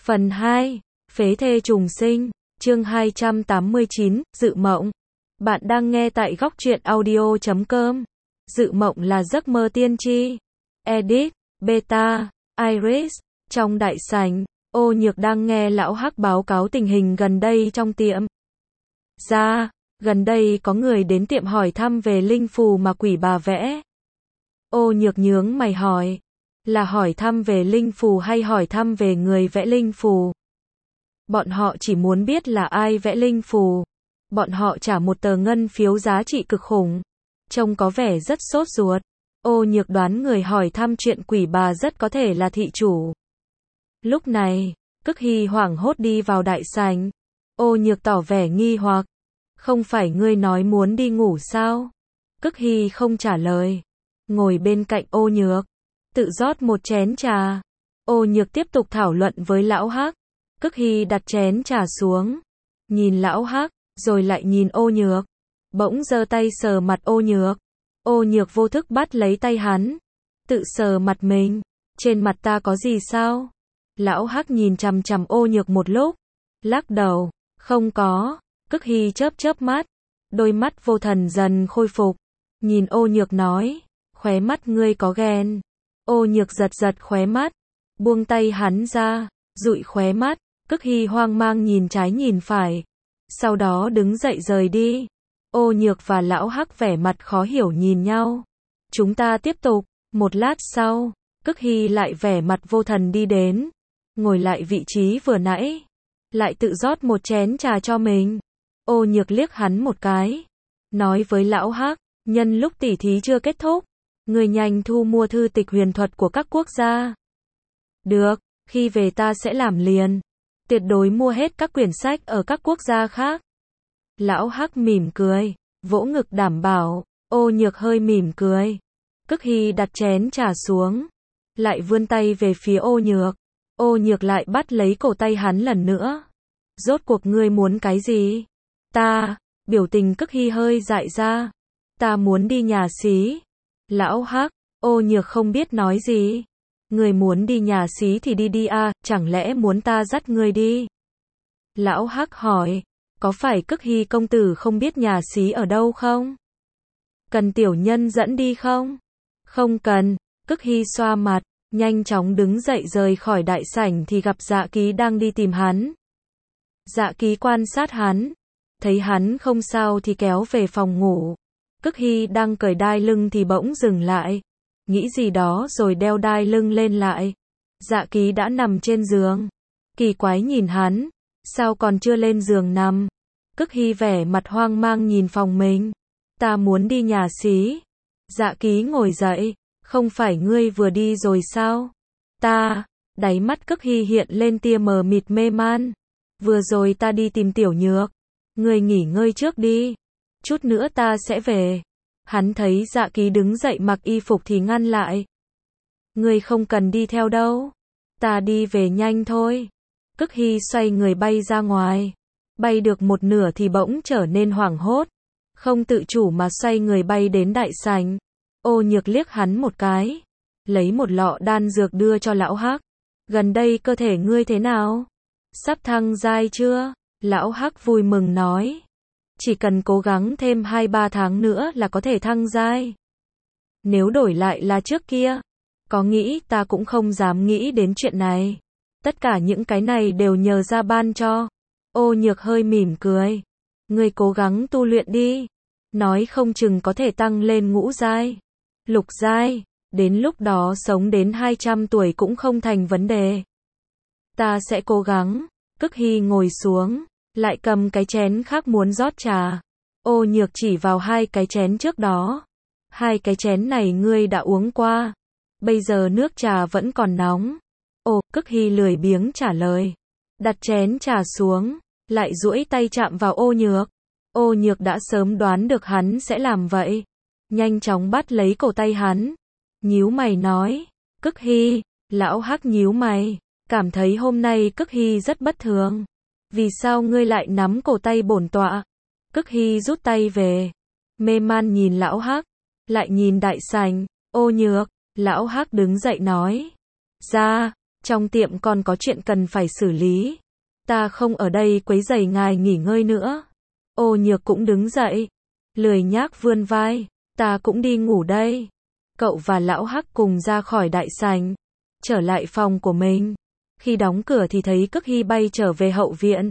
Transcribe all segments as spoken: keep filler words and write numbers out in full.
Phần hai, Phế thê trùng sinh, chương hai trăm tám mươi chín, Dự mộng. Bạn đang nghe tại góc truyện audio chấm com. Dự mộng là giấc mơ tiên tri. Edit, Beta, Iris. Trong đại sảnh, Ô Nhược đang nghe lão Hắc báo cáo tình hình gần đây trong tiệm. Ra, gần đây có người đến tiệm hỏi thăm về linh phù mà quỷ bà vẽ. Ô Nhược nhướng mày hỏi, là hỏi thăm về linh phù hay hỏi thăm về người vẽ linh phù? Bọn họ chỉ muốn biết là ai vẽ linh phù. Bọn họ trả một tờ ngân phiếu giá trị cực khủng. Trông có vẻ rất sốt ruột. Ô Nhược đoán người hỏi thăm chuyện quỷ bà rất có thể là thị chủ. Lúc này, Cức Hy hoảng hốt đi vào đại sảnh. Ô Nhược tỏ vẻ nghi hoặc. Không phải ngươi nói muốn đi ngủ sao? Cức Hy không trả lời. Ngồi bên cạnh Ô Nhược, tự rót một chén trà. Ô Nhược tiếp tục thảo luận với lão Hắc. Cức Hy đặt chén trà xuống, nhìn lão Hắc, rồi lại nhìn Ô Nhược. Bỗng giơ tay sờ mặt Ô Nhược. Ô Nhược vô thức bắt lấy tay hắn, tự sờ mặt mình. Trên mặt ta có gì sao? Lão Hắc nhìn chằm chằm Ô Nhược một lúc, lắc đầu, không có. Cức Hy chớp chớp mắt, đôi mắt vô thần dần khôi phục, nhìn Ô Nhược nói, khóe mắt ngươi có ghen. Ô Nhược giật giật khóe mắt, buông tay hắn ra, dụi khóe mắt. Cức Hy hoang mang nhìn trái nhìn phải, sau đó đứng dậy rời đi. Ô Nhược và lão Hắc vẻ mặt khó hiểu nhìn nhau. Chúng ta tiếp tục. Một lát sau, Cức Hy lại vẻ mặt vô thần đi đến, ngồi lại vị trí vừa nãy, lại tự rót một chén trà cho mình. Ô Nhược liếc hắn một cái, nói với lão Hắc, nhân lúc tỉ thí chưa kết thúc, người nhanh thu mua thư tịch huyền thuật của các quốc gia. Được, khi về ta sẽ làm liền. Tuyệt đối mua hết các quyển sách ở các quốc gia khác. Lão Hắc mỉm cười, vỗ ngực đảm bảo. Ô Nhược hơi mỉm cười. Cức Hy đặt chén trà xuống, lại vươn tay về phía Ô Nhược. Ô Nhược lại bắt lấy cổ tay hắn lần nữa. Rốt cuộc ngươi muốn cái gì? Ta, biểu tình Cức Hy hơi dại ra. Ta muốn đi nhà xí. Lão Hắc, Ô Nhược không biết nói gì. Ngươi muốn đi nhà xí thì đi đi à, chẳng lẽ muốn ta dắt ngươi đi? Lão Hắc hỏi, có phải Cức Hy công tử không biết nhà xí ở đâu không? Cần tiểu nhân dẫn đi không? Không cần. Cức Hy xoa mặt, nhanh chóng đứng dậy rời khỏi đại sảnh thì gặp Dạ Ký đang đi tìm hắn. Dạ Ký quan sát hắn, thấy hắn không sao thì kéo về phòng ngủ. Cức Hy đang cởi đai lưng thì bỗng dừng lại, nghĩ gì đó rồi đeo đai lưng lên lại. Dạ Ký đã nằm trên giường, kỳ quái nhìn hắn, sao còn chưa lên giường nằm? Cức Hy vẻ mặt hoang mang nhìn phòng mình. Ta muốn đi nhà xí. Dạ Ký ngồi dậy, không phải ngươi vừa đi rồi sao? Ta, đáy mắt Cức Hy hiện lên tia mờ mịt mê man. Vừa rồi ta đi tìm Tiểu Nhược. Ngươi nghỉ ngơi trước đi, chút nữa ta sẽ về. Hắn thấy Dạ Ký đứng dậy mặc y phục thì ngăn lại. Ngươi không cần đi theo đâu, ta đi về nhanh thôi. Cức Hy xoay người bay ra ngoài, bay được một nửa thì bỗng trở nên hoảng hốt, không tự chủ mà xoay người bay đến đại sảnh. Ô Nhược liếc hắn một cái, lấy một lọ đan dược đưa cho lão Hắc. Gần đây cơ thể ngươi thế nào? Sắp thăng giai chưa? Lão Hắc vui mừng nói, chỉ cần cố gắng thêm hai ba tháng nữa là có thể thăng giai. Nếu đổi lại là trước kia, có nghĩ ta cũng không dám nghĩ đến chuyện này. Tất cả những cái này đều nhờ ra ban cho. Ô Nhược hơi mỉm cười. Ngươi cố gắng tu luyện đi. Nói không chừng có thể tăng lên ngũ giai, lục giai. Đến lúc đó sống đến hai trăm tuổi cũng không thành vấn đề. Ta sẽ cố gắng. Cức Hy ngồi xuống, lại cầm cái chén khác muốn rót trà. Ô Nhược chỉ vào hai cái chén trước đó. Hai cái chén này ngươi đã uống qua. Bây giờ nước trà vẫn còn nóng. Ồ, Cức Hy lười biếng trả lời. Đặt chén trà xuống, lại duỗi tay chạm vào Ô Nhược. Ô Nhược đã sớm đoán được hắn sẽ làm vậy. Nhanh chóng bắt lấy cổ tay hắn. Nhíu mày nói, Cức Hy. Lão Hắc nhíu mày, cảm thấy hôm nay Cức Hy rất bất thường. Vì sao ngươi lại nắm cổ tay bổn tọa? Cức Hy rút tay về, mê man nhìn lão Hắc, lại nhìn đại sảnh. Ô Nhược. Lão Hắc đứng dậy nói, ra, Trong tiệm còn có chuyện cần phải xử lý. Ta không ở đây quấy rầy ngài nghỉ ngơi nữa. Ô Nhược cũng đứng dậy. Lười nhác vươn vai. Ta cũng đi ngủ đây. Cậu và lão Hắc cùng ra khỏi đại sảnh. Trở lại phòng của mình. Khi đóng cửa thì thấy Cức Hy bay trở về hậu viện.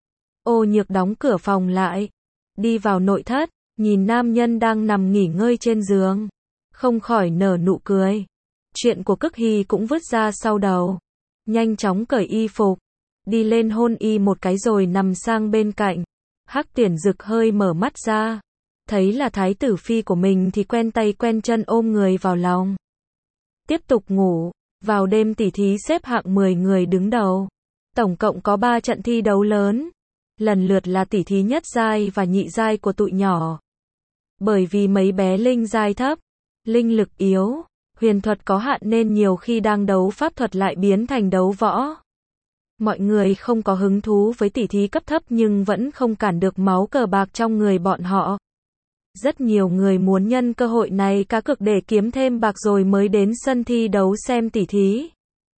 Ô Nhược đóng cửa phòng lại. Đi vào nội thất. Nhìn nam nhân đang nằm nghỉ ngơi trên giường. Không khỏi nở nụ cười. Chuyện của Cức Hy cũng vứt ra sau đầu. Nhanh chóng cởi y phục. Đi lên hôn y một cái rồi nằm sang bên cạnh. Hắc Tuyển Dực hơi mở mắt ra. Thấy là thái tử phi của mình thì quen tay quen chân ôm người vào lòng. Tiếp tục ngủ. Vào đêm tỷ thí xếp hạng mười người đứng đầu. Tổng cộng có ba trận thi đấu lớn. Lần lượt là tỷ thí nhất giai và nhị giai của tụi nhỏ. Bởi vì mấy bé linh giai thấp, linh lực yếu, huyền thuật có hạn nên nhiều khi đang đấu pháp thuật lại biến thành đấu võ. Mọi người không có hứng thú với tỷ thí cấp thấp nhưng vẫn không cản được máu cờ bạc trong người bọn họ. Rất nhiều người muốn nhân cơ hội này cá cược để kiếm thêm bạc rồi mới đến sân thi đấu xem tỷ thí.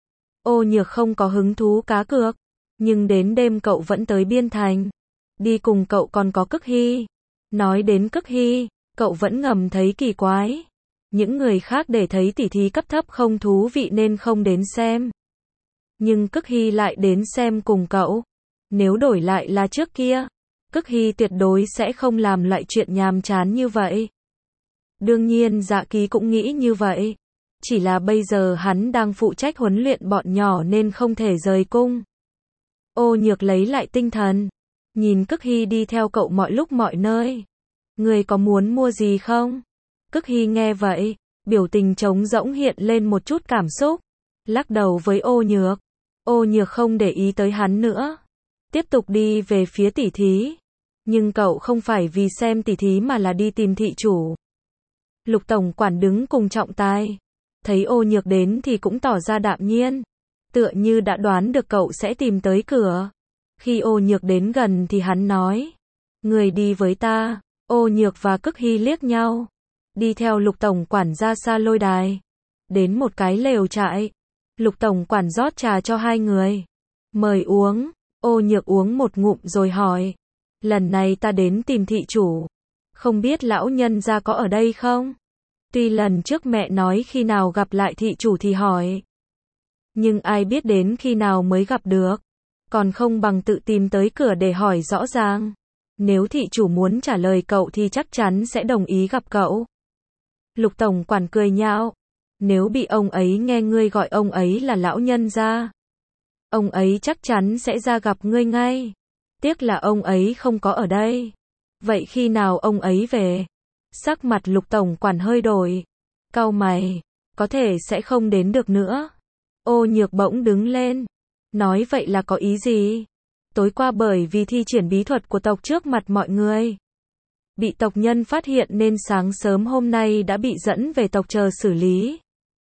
Ô Nhược không có hứng thú cá cược, nhưng đến đêm cậu vẫn tới Biên Thành. Đi cùng cậu còn có Cức Hy. Nói đến Cức Hy, cậu vẫn ngầm thấy kỳ quái. Những người khác để thấy tỷ thí cấp thấp không thú vị nên không đến xem. Nhưng Cức Hy lại đến xem cùng cậu. Nếu đổi lại là trước kia, Cức Hy tuyệt đối sẽ không làm loại chuyện nhàm chán như vậy. Đương nhiên Dạ Ký cũng nghĩ như vậy. Chỉ là bây giờ hắn đang phụ trách huấn luyện bọn nhỏ nên không thể rời cung. Ô Nhược lấy lại tinh thần. Nhìn Cức Hy đi theo cậu mọi lúc mọi nơi. Người có muốn mua gì không? Cức Hy nghe vậy, biểu tình trống rỗng hiện lên một chút cảm xúc. Lắc đầu với Ô Nhược. Ô Nhược không để ý tới hắn nữa. Tiếp tục đi về phía tỷ thí. Nhưng cậu không phải vì xem tỷ thí mà là đi tìm thị chủ. Lục tổng quản đứng cùng trọng tài. Thấy Ô Nhược đến thì cũng tỏ ra đạm nhiên. Tựa như đã đoán được cậu sẽ tìm tới cửa. Khi Ô Nhược đến gần thì hắn nói. Người đi với ta. Ô Nhược và Cức Hy liếc nhau. Đi theo lục tổng quản ra xa lôi đài. Đến một cái lều trại. Lục tổng quản rót trà cho hai người. Mời uống. Ô Nhược uống một ngụm rồi hỏi. Lần này ta đến tìm thị chủ. Không biết lão nhân gia có ở đây không? Tuy lần trước mẹ nói khi nào gặp lại thị chủ thì hỏi. Nhưng ai biết đến khi nào mới gặp được. Còn không bằng tự tìm tới cửa để hỏi rõ ràng. Nếu thị chủ muốn trả lời cậu thì chắc chắn sẽ đồng ý gặp cậu. Lục tổng quản cười nhạo. Nếu bị ông ấy nghe ngươi gọi ông ấy là lão nhân gia, ông ấy chắc chắn sẽ ra gặp ngươi ngay. Tiếc là ông ấy không có ở đây. Vậy khi nào ông ấy về? Sắc mặt lục tổng quản hơi đổi. Cau mày. Có thể sẽ không đến được nữa. Ô Nhược bỗng đứng lên. Nói vậy là có ý gì? Tối qua bởi vì thi triển bí thuật của tộc trước mặt mọi người. Bị tộc nhân phát hiện nên sáng sớm hôm nay đã bị dẫn về tộc chờ xử lý.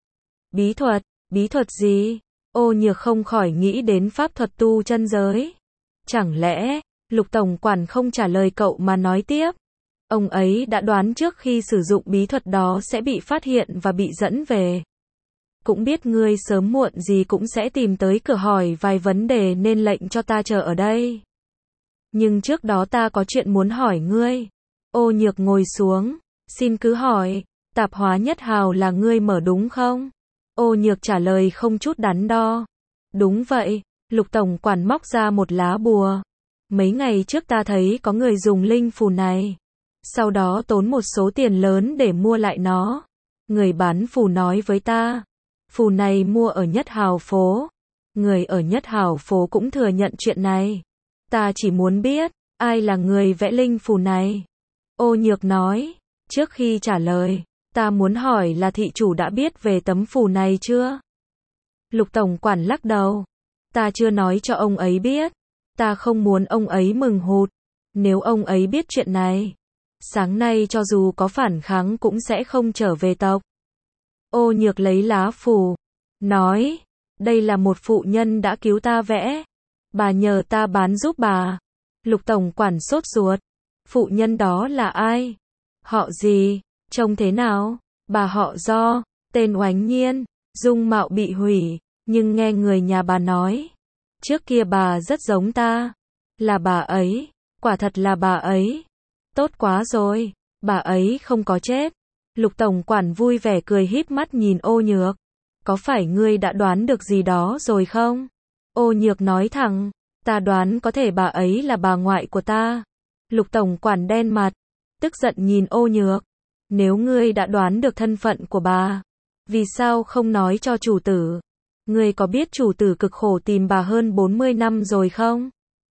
Bí thuật? Bí thuật gì? Ô Nhược không khỏi nghĩ đến pháp thuật tu chân giới. Chẳng lẽ, lục tổng quản không trả lời cậu mà nói tiếp? Ông ấy đã đoán trước khi sử dụng bí thuật đó sẽ bị phát hiện và bị dẫn về. Cũng biết ngươi sớm muộn gì cũng sẽ tìm tới cửa hỏi vài vấn đề nên lệnh cho ta chờ ở đây. Nhưng trước đó ta có chuyện muốn hỏi ngươi. Ô Nhược ngồi xuống. Xin cứ hỏi, tạp hóa nhất hào là ngươi mở đúng không? Ô Nhược trả lời không chút đắn đo. Đúng vậy. Lục tổng quản móc ra một lá bùa. Mấy ngày trước ta thấy có người dùng linh phù này. Sau đó tốn một số tiền lớn để mua lại nó. Người bán phù nói với ta. Phù này mua ở Nhất Hào phố. Người ở Nhất Hào phố cũng thừa nhận chuyện này. Ta chỉ muốn biết, ai là người vẽ linh phù này? Ô Nhược nói. Trước khi trả lời, ta muốn hỏi là thị chủ đã biết về tấm phù này chưa? Lục tổng quản lắc đầu. Ta chưa nói cho ông ấy biết. Ta không muốn ông ấy mừng hụt. Nếu ông ấy biết chuyện này, sáng nay cho dù có phản kháng cũng sẽ không trở về tộc. Ô Nhược lấy lá phù. Nói. Đây là một phụ nhân đã cứu ta vẽ. Bà nhờ ta bán giúp bà. Lục tổng quản sốt ruột. Phụ nhân đó là ai? Họ gì? Trông thế nào? Bà họ Do. Tên oánh nhiên. Dung mạo bị hủy. Nhưng nghe người nhà bà nói, trước kia bà rất giống ta. Là bà ấy, quả thật là bà ấy. Tốt quá rồi, bà ấy không có chết. Lục tổng quản vui vẻ cười híp mắt nhìn Ô Nhược. Có phải ngươi đã đoán được gì đó rồi không? Ô Nhược nói thẳng, ta đoán có thể bà ấy là bà ngoại của ta. Lục tổng quản đen mặt, tức giận nhìn Ô Nhược. Nếu ngươi đã đoán được thân phận của bà, vì sao không nói cho chủ tử? Ngươi có biết chủ tử cực khổ tìm bà hơn bốn mươi năm rồi không?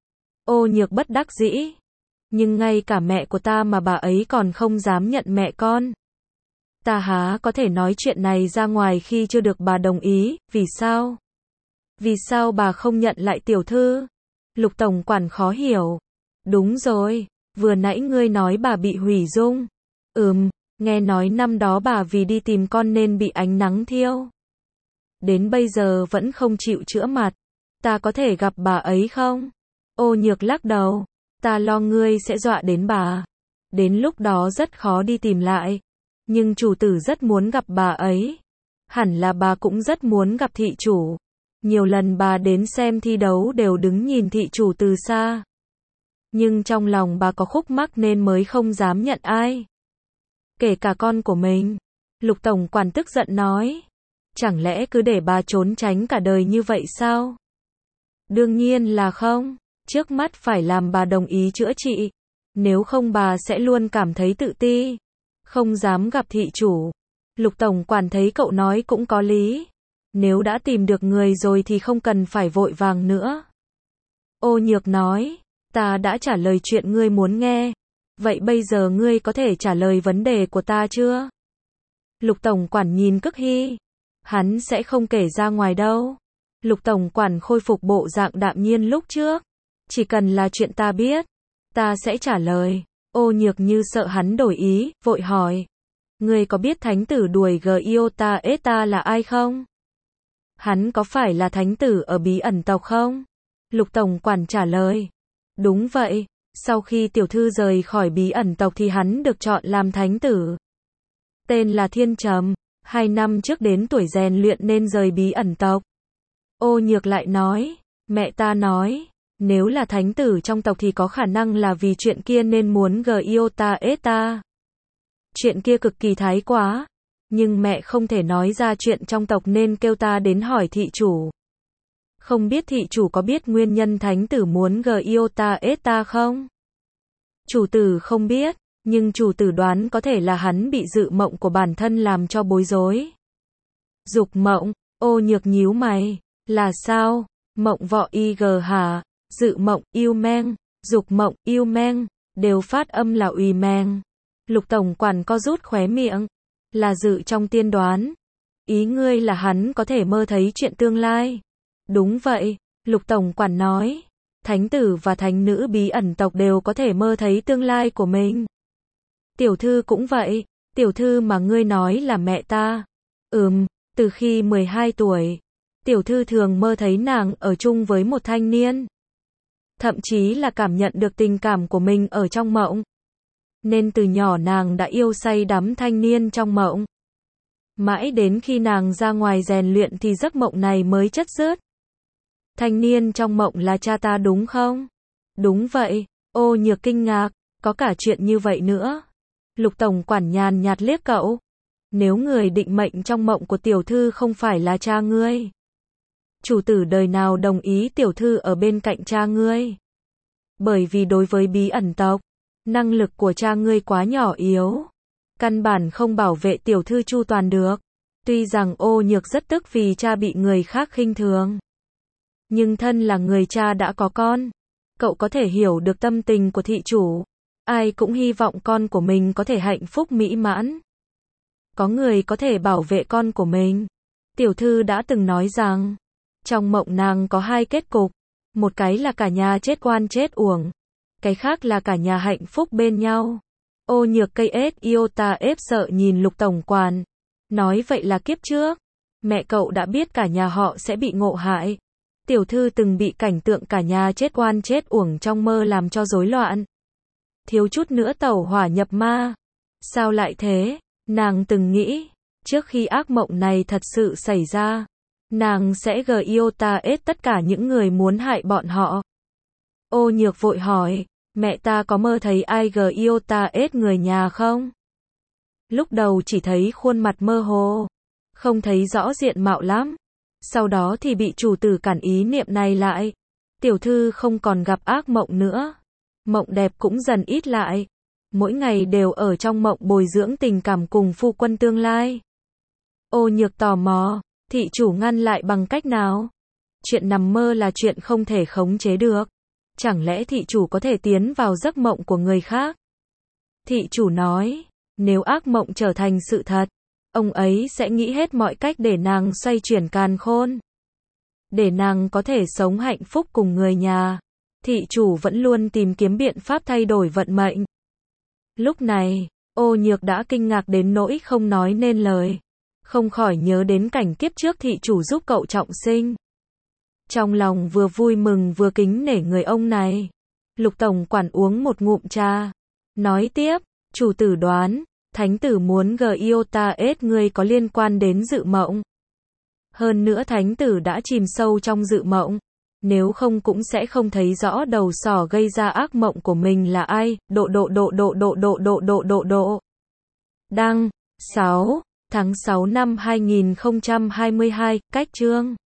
Ô Nhược bất đắc dĩ. Nhưng ngay cả mẹ của ta mà bà ấy còn không dám nhận mẹ con. Ta há có thể nói chuyện này ra ngoài khi chưa được bà đồng ý, vì sao? Vì sao bà không nhận lại tiểu thư? Lục tổng quản khó hiểu. Đúng rồi, vừa nãy ngươi nói bà bị hủy dung. Ừm, nghe nói năm đó bà vì đi tìm con nên bị ánh nắng thiêu. Đến bây giờ vẫn không chịu chữa mặt. Ta có thể gặp bà ấy không? Ô Nhược lắc đầu. Ta lo ngươi sẽ dọa đến bà. Đến lúc đó rất khó đi tìm lại. Nhưng chủ tử rất muốn gặp bà ấy. Hẳn là bà cũng rất muốn gặp thị chủ. Nhiều lần bà đến xem thi đấu đều đứng nhìn thị chủ từ xa. Nhưng trong lòng bà có khúc mắc nên mới không dám nhận ai. Kể cả con của mình. Lục tổng quản tức giận nói. Chẳng lẽ cứ để bà trốn tránh cả đời như vậy sao? Đương nhiên là không. Trước mắt phải làm bà đồng ý chữa trị. Nếu không bà sẽ luôn cảm thấy tự ti. Không dám gặp thị chủ. Lục tổng quản thấy cậu nói cũng có lý. Nếu đã tìm được người rồi thì không cần phải vội vàng nữa. Ô Nhược nói. Ta đã trả lời chuyện ngươi muốn nghe. Vậy bây giờ ngươi có thể trả lời vấn đề của ta chưa? Lục tổng quản nhìn Cức Hy. Hắn sẽ không kể ra ngoài đâu. Lục tổng quản khôi phục bộ dạng đạm nhiên lúc trước. Chỉ cần là chuyện ta biết, ta sẽ trả lời. Ô Nhược như sợ hắn đổi ý, vội hỏi. Ngươi có biết thánh tử đuổi Giota Eta là ai không? Hắn có phải là thánh tử ở bí ẩn tộc không? Lục tổng quản trả lời. Đúng vậy, sau khi tiểu thư rời khỏi bí ẩn tộc thì hắn được chọn làm thánh tử. Tên là Thiên Trầm, hai năm trước đến tuổi rèn luyện nên rời bí ẩn tộc. Ô Nhược lại nói, mẹ ta nói, nếu là thánh tử trong tộc thì có khả năng là vì chuyện kia nên muốn Giota Eta. Chuyện kia cực kỳ thái quá, nhưng mẹ không thể nói ra chuyện trong tộc nên kêu ta đến hỏi thị chủ. Không biết thị chủ có biết nguyên nhân thánh tử muốn Giota Eta không? Chủ tử không biết, nhưng chủ tử đoán có thể là hắn bị dự mộng của bản thân làm cho bối rối. Dục mộng, Ô Nhược nhíu mày, là sao? Mộng vọ y g hả? Dự mộng, yêu meng, dục mộng, yêu meng, đều phát âm là uy meng. Lục tổng quản co rút khóe miệng, là dự trong tiên đoán. Ý ngươi là hắn có thể mơ thấy chuyện tương lai. Đúng vậy, lục tổng quản nói. Thánh tử và thánh nữ bí ẩn tộc đều có thể mơ thấy tương lai của mình. Tiểu thư cũng vậy, tiểu thư mà ngươi nói là mẹ ta. Ừm, từ khi mười hai tuổi, tiểu thư thường mơ thấy nàng ở chung với một thanh niên. Thậm chí là cảm nhận được tình cảm của mình ở trong mộng. Nên từ nhỏ nàng đã yêu say đắm thanh niên trong mộng. Mãi đến khi nàng ra ngoài rèn luyện thì giấc mộng này mới chấm dứt. Thanh niên trong mộng là cha ta đúng không? Đúng vậy, Ô Nhược kinh ngạc, có cả chuyện như vậy nữa. Lục tổng quản nhàn nhạt liếc cậu. Nếu người định mệnh trong mộng của tiểu thư không phải là cha ngươi, chủ tử đời nào đồng ý tiểu thư ở bên cạnh cha ngươi? Bởi vì đối với bí ẩn tộc, năng lực của cha ngươi quá nhỏ yếu, căn bản không bảo vệ tiểu thư chu toàn được. Tuy rằng Ô Nhược rất tức vì cha bị người khác khinh thường, nhưng thân là người cha đã có con, cậu có thể hiểu được tâm tình của thị chủ. Ai cũng hy vọng con của mình có thể hạnh phúc mỹ mãn. Có người có thể bảo vệ con của mình. Tiểu thư đã từng nói rằng, trong mộng nàng có hai kết cục. Một cái là cả nhà chết oan chết uổng. Cái khác là cả nhà hạnh phúc bên nhau. Ô Nhược cây ết iota ép sợ nhìn lục tổng quản. Nói vậy là kiếp trước, mẹ cậu đã biết cả nhà họ sẽ bị ngộ hại. Tiểu thư từng bị cảnh tượng cả nhà chết oan chết uổng trong mơ làm cho rối loạn. Thiếu chút nữa tẩu hỏa nhập ma. Sao lại thế? Nàng từng nghĩ, trước khi ác mộng này thật sự xảy ra, Nàng sẽ giết tất cả những người muốn hại bọn họ. Ô Nhược vội hỏi, mẹ ta có mơ thấy ai giết người nhà không? Lúc đầu chỉ thấy khuôn mặt mơ hồ, không thấy rõ diện mạo lắm. Sau đó thì bị chủ tử cản ý niệm này lại. Tiểu thư không còn gặp ác mộng nữa. Mộng đẹp cũng dần ít lại. Mỗi ngày đều ở trong mộng bồi dưỡng tình cảm cùng phu quân tương lai. Ô Nhược tò mò, thị chủ ngăn lại bằng cách nào? Chuyện nằm mơ là chuyện không thể khống chế được. Chẳng lẽ thị chủ có thể tiến vào giấc mộng của người khác? Thị chủ nói, nếu ác mộng trở thành sự thật, ông ấy sẽ nghĩ hết mọi cách để nàng xoay chuyển càn khôn. Để nàng có thể sống hạnh phúc cùng người nhà. Thị chủ vẫn luôn tìm kiếm biện pháp thay đổi vận mệnh. Lúc này, Ô Nhược đã kinh ngạc đến nỗi không nói nên lời. Không khỏi nhớ đến cảnh kiếp trước thị chủ giúp cậu trọng sinh. Trong lòng vừa vui mừng vừa kính nể người ông này. Lục tổng quản uống một ngụm trà. Nói tiếp, chủ tử đoán, thánh tử muốn giết ngươi có liên quan đến dự mộng. Hơn nữa thánh tử đã chìm sâu trong dự mộng. Nếu không cũng sẽ không thấy rõ đầu sỏ gây ra ác mộng của mình là ai. Độ độ độ độ độ độ độ độ độ độ. Đăng, sáu tháng sáu năm hai nghìn không trăm hai mươi hai, cách chương.